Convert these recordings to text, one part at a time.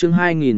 chương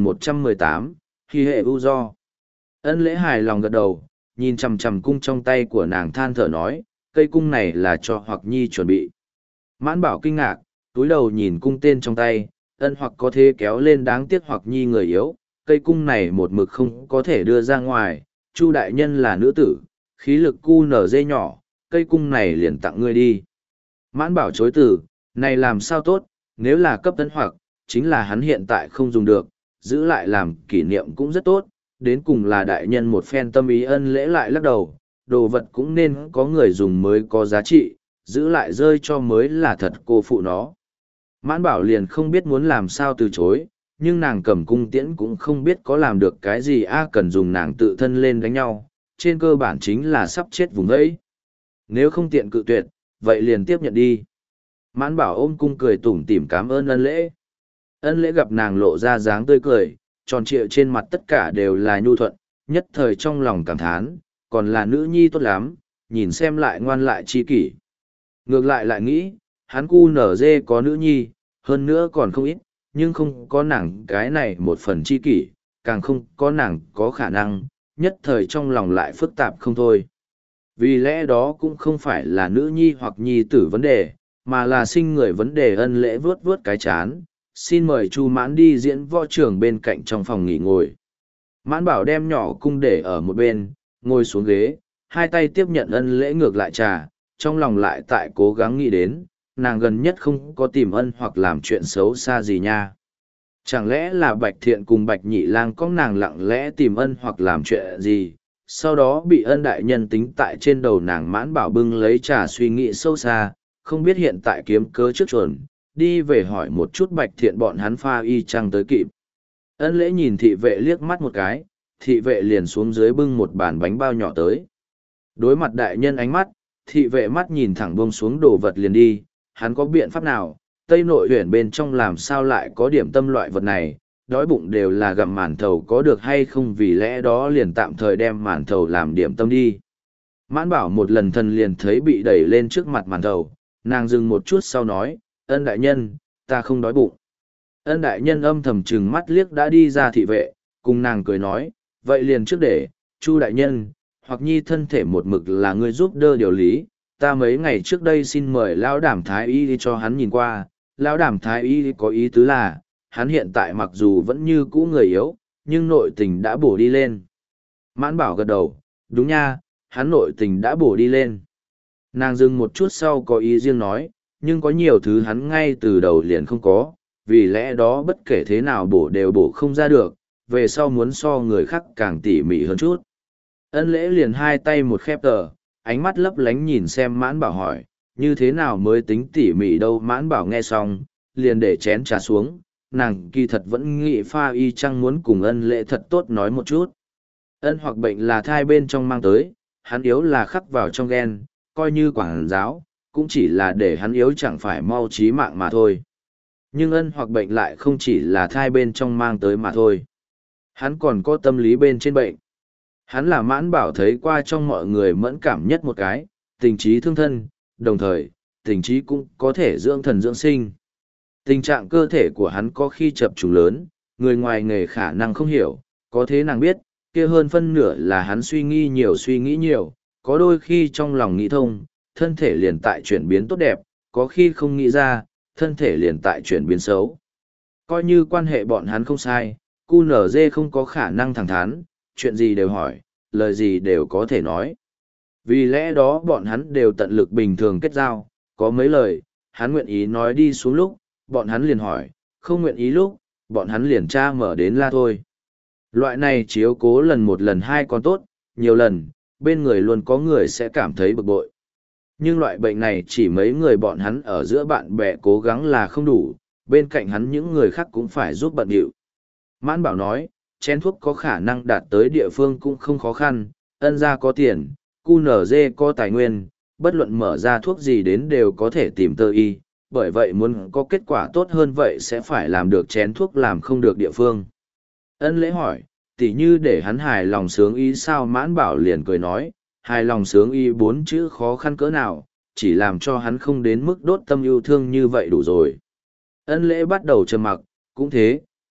2118, khi hệ u do. Ân lễ hài lòng gật đầu, nhìn chằm chằm cung trong tay của nàng than thở nói, cây cung này là cho Hoặc Nhi chuẩn bị. Mãn Bảo kinh ngạc, túi đầu nhìn cung tên trong tay, ân hoặc có thể kéo lên, đáng tiếc Hoặc Nhi người yếu, cây cung này một mực không có thể đưa ra ngoài, Chu đại nhân là nữ tử, khí lực cu nở dê nhỏ, cây cung này liền tặng ngươi đi. Mãn Bảo chối từ, này làm sao tốt, nếu là cấp ân hoặc, chính là hắn hiện tại không dùng được, giữ lại làm kỷ niệm cũng rất tốt, đến cùng là đại nhân một phen tâm ý. Ân lễ lại lắc đầu, đồ vật cũng nên có người dùng mới có giá trị, giữ lại rơi cho mới là thật cô phụ nó. Mãn Bảo liền không biết muốn làm sao từ chối, nhưng nàng cầm cung tiễn cũng không biết có làm được cái gì cần dùng nàng tự thân lên đánh nhau, trên cơ bản chính là sắp chết vùng ấy. Nếu không tiện cự tuyệt, vậy liền tiếp nhận đi. Mãn Bảo ôm cung cười tủm tỉm cảm ơn ân lễ. Ân lễ gặp nàng lộ ra dáng tươi cười, tròn trịa trên mặt tất cả đều là nhu thuận, nhất thời trong lòng cảm thán, còn là nữ nhi tốt lắm, nhìn xem lại ngoan lại chi kỷ. Ngược lại lại nghĩ, hắn cu nở dê có nữ nhi, hơn nữa còn không ít, nhưng không có nàng cái này một phần chi kỷ, càng không có nàng có khả năng, nhất thời trong lòng lại phức tạp không thôi. Vì lẽ đó cũng không phải là nữ nhi hoặc nhi tử vấn đề, mà là sinh người vấn đề. Ân lễ vướt vướt cái chán, xin mời Chu Mãn đi diễn võ trường bên cạnh trong phòng nghỉ ngồi. Mãn Bảo đem nhỏ cung để ở một bên, ngồi xuống ghế, hai tay tiếp nhận ân lễ ngược lại trà, trong lòng lại tại cố gắng nghĩ đến, nàng gần nhất không có tìm ân hoặc làm chuyện xấu xa gì nha. Chẳng lẽ là Bạch Thiện cùng Bạch Nhị Lang có nàng lặng lẽ tìm ân hoặc làm chuyện gì, sau đó bị ân đại nhân tính tại trên đầu nàng. Mãn Bảo bưng lấy trà suy nghĩ sâu xa, không biết hiện tại kiếm cớ trước chuồn, đi về hỏi một chút Bạch Thiện bọn hắn pha y chăng tới kịp. Ân lễ nhìn thị vệ liếc mắt một cái, thị vệ liền xuống dưới bưng một bàn bánh bao nhỏ tới. Đối mặt đại nhân ánh mắt, thị vệ mắt nhìn thẳng buông xuống đồ vật liền đi, hắn có biện pháp nào, Tây Nội huyện bên trong làm sao lại có điểm tâm loại vật này, đói bụng đều là gặm màn thầu có được hay không, vì lẽ đó liền tạm thời đem màn thầu làm điểm tâm đi. Mãn Bảo một lần thần liền thấy bị đẩy lên trước mặt màn thầu, nàng dừng một chút sau nói, ân đại nhân, ta không đói bụng. Ân đại nhân âm thầm trừng mắt liếc đã đi ra thị vệ, cùng nàng cười nói, vậy liền trước để, Chu đại nhân, hoặc nhi thân thể một mực là người giúp đỡ điều lý, ta mấy ngày trước đây xin mời lão Đàm thái y đi cho hắn nhìn qua. Lão Đàm thái y có ý tứ là, hắn hiện tại mặc dù vẫn như cũ người yếu, nhưng nội tình đã bổ đi lên. Mãn Bảo gật đầu, đúng nha, hắn nội tình đã bổ đi lên. Nàng dừng một chút sau có ý riêng nói, nhưng có nhiều thứ hắn ngay từ đầu liền không có, vì lẽ đó bất kể thế nào bổ đều bổ không ra được, về sau muốn so người khác càng tỉ mỉ hơn chút. Ân lễ liền hai tay một khép tờ, ánh mắt lấp lánh nhìn xem Mãn Bảo hỏi, như thế nào mới tính tỉ mỉ đâu. Mãn Bảo nghe xong, liền để chén trà xuống, nàng kỳ thật vẫn nghĩ pha y chăng muốn cùng ân lễ thật tốt nói một chút. Ân hoặc bệnh là thai bên trong mang tới, hắn yếu là khắc vào trong gen, coi như quảng giáo, cũng chỉ là để hắn yếu chẳng phải mau chí mạng mà thôi. Nhưng ân hoặc bệnh lại không chỉ là thai bên trong mang tới mà thôi. Hắn còn có tâm lý bên trên bệnh. Hắn là Mãn Bảo thấy qua trong mọi người mẫn cảm nhất một cái, tình trí thương thân, đồng thời, tình trí cũng có thể dưỡng thần dưỡng sinh. Tình trạng cơ thể của hắn có khi chập trùng lớn, người ngoài nghề khả năng không hiểu, có thế nàng biết, kia hơn phân nửa là hắn suy nghĩ nhiều, có đôi khi trong lòng nghĩ thông, thân thể liền tại chuyển biến tốt đẹp, có khi không nghĩ ra, thân thể liền tại chuyển biến xấu. Coi như quan hệ bọn hắn không sai, QNZ không có khả năng thẳng thắn, chuyện gì đều hỏi, lời gì đều có thể nói. Vì lẽ đó bọn hắn đều tận lực bình thường kết giao, có mấy lời, hắn nguyện ý nói đi xuống lúc, bọn hắn liền hỏi, không nguyện ý lúc, bọn hắn liền tra mở đến la thôi. Loại này chiếu cố lần một lần hai còn tốt, nhiều lần, bên người luôn có người sẽ cảm thấy bực bội. Nhưng loại bệnh này chỉ mấy người bọn hắn ở giữa bạn bè cố gắng là không đủ, bên cạnh hắn những người khác cũng phải giúp bận điệu. Mãn Bảo nói, chén thuốc có khả năng đạt tới địa phương cũng không khó khăn, ân gia có tiền, QNZ có tài nguyên, bất luận mở ra thuốc gì đến đều có thể tìm tơ y, bởi vậy muốn có kết quả tốt hơn vậy sẽ phải làm được chén thuốc làm không được địa phương. Ân lễ hỏi, tỉ như để hắn hài lòng sướng y sao? Mãn Bảo liền cười nói, hài lòng sướng y 4 chữ khó khăn cỡ nào, chỉ làm cho hắn không đến mức đốt tâm yêu thương như vậy đủ rồi. Ân lễ bắt đầu trầm mặc, cũng thế,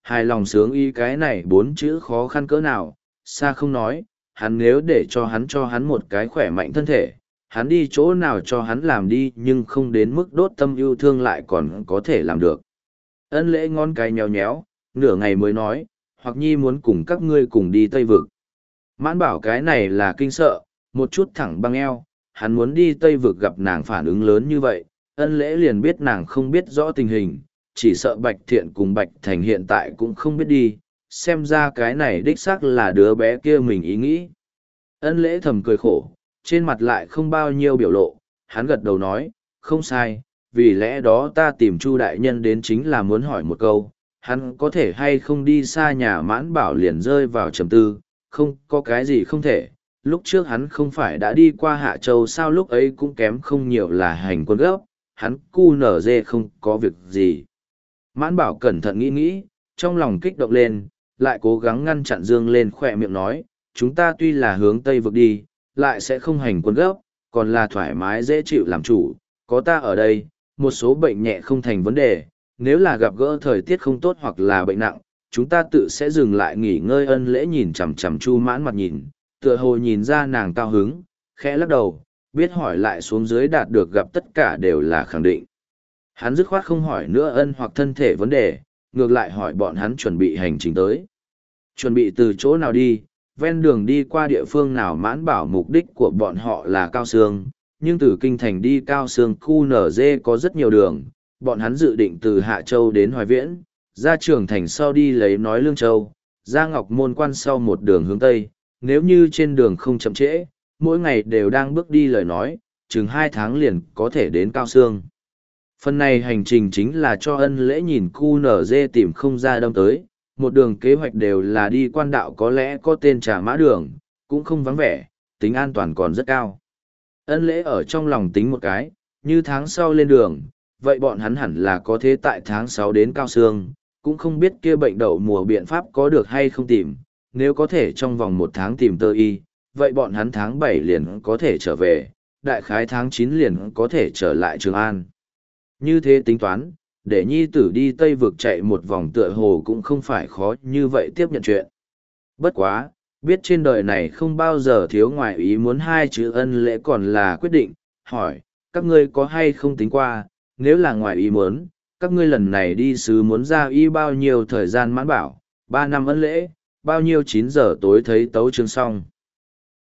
hài lòng sướng ý cái này 4 chữ khó khăn cỡ nào, xa không nói, hắn nếu để cho hắn một cái khỏe mạnh thân thể, hắn đi chỗ nào cho hắn làm đi nhưng không đến mức đốt tâm yêu thương lại còn có thể làm được. Ân lễ ngón cái nhéo nhéo, nửa ngày mới nói, hoặc nhi muốn cùng các ngươi cùng đi Tây Vực. Mãn bảo cái này là kinh sợ, một chút thẳng băng eo, hắn muốn đi Tây Vực gặp nàng phản ứng lớn như vậy, ân lễ liền biết nàng không biết rõ tình hình, chỉ sợ Bạch Thiện cùng Bạch Thành hiện tại cũng không biết đi, xem ra cái này đích xác là đứa bé kia mình ý nghĩ. Ân lễ thầm cười khổ, trên mặt lại không bao nhiêu biểu lộ, hắn gật đầu nói, không sai, vì lẽ đó ta tìm Chu đại nhân đến chính là muốn hỏi một câu, hắn có thể hay không đi xa nhà. Mãn bảo liền rơi vào trầm tư, không có cái gì không thể, lúc trước hắn không phải đã đi qua Hạ Châu sao, lúc ấy cũng kém không nhiều là hành quân gấp, hắn cu nở dê không có việc gì. Mãn bảo cẩn thận nghĩ nghĩ, trong lòng kích động lên, lại cố gắng ngăn chặn dương lên khỏe miệng nói, chúng ta tuy là hướng Tây vực đi, lại sẽ không hành quân gấp, còn là thoải mái dễ chịu làm chủ, có ta ở đây, một số bệnh nhẹ không thành vấn đề, nếu là gặp gỡ thời tiết không tốt hoặc là bệnh nặng, chúng ta tự sẽ dừng lại nghỉ ngơi. Ân lễ nhìn chằm chằm Chu Mãn mặt nhìn, tựa hồ nhìn ra nàng cao hứng, khẽ lắc đầu, biết hỏi lại xuống dưới đạt được gặp tất cả đều là khẳng định. Hắn dứt khoát không hỏi nữa ân hoặc thân thể vấn đề, ngược lại hỏi bọn hắn chuẩn bị hành trình tới. Chuẩn bị từ chỗ nào đi, ven đường đi qua địa phương nào. Mãn bảo mục đích của bọn họ là Cao Sương, nhưng từ Kinh Thành đi Cao Sương khu NG có rất nhiều đường, bọn hắn dự định từ Hạ Châu đến Hoài Viễn, ra Trường Thành sau đi lấy nói Lương Châu, ra Ngọc Môn Quan sau một đường hướng Tây, nếu như trên đường không chậm trễ, mỗi ngày đều đang bước đi lời nói, chừng 2 tháng liền có thể đến Cao Sương. Phần này hành trình chính là cho ân lễ nhìn khu NG tìm không ra đông tới, một đường kế hoạch đều là đi quan đạo có lẽ có tên Trà Mã Đường, cũng không vắng vẻ, tính an toàn còn rất cao. Ân lễ ở trong lòng tính một cái, như tháng sau lên đường, vậy bọn hắn hẳn là có thế tại tháng 6 đến Cao Sương, cũng không biết kia bệnh đậu mùa biện pháp có được hay không tìm, nếu có thể trong vòng 1 tháng tìm tơ y, vậy bọn hắn tháng 7 liền có thể trở về, đại khái tháng 9 liền có thể trở lại Trường An. Như thế tính toán, để nhi tử đi Tây vực chạy một vòng tựa hồ cũng không phải khó như vậy tiếp nhận chuyện. Bất quá, biết trên đời này không bao giờ thiếu ngoài ý muốn 2 chữ ân lễ còn là quyết định, hỏi, các ngươi có hay không tính qua, nếu là ngoài ý muốn, các ngươi lần này đi sứ muốn ra y bao nhiêu thời gian. Mãn bảo, 3 năm ân lễ, bao nhiêu 9 giờ tối thấy tấu chương xong.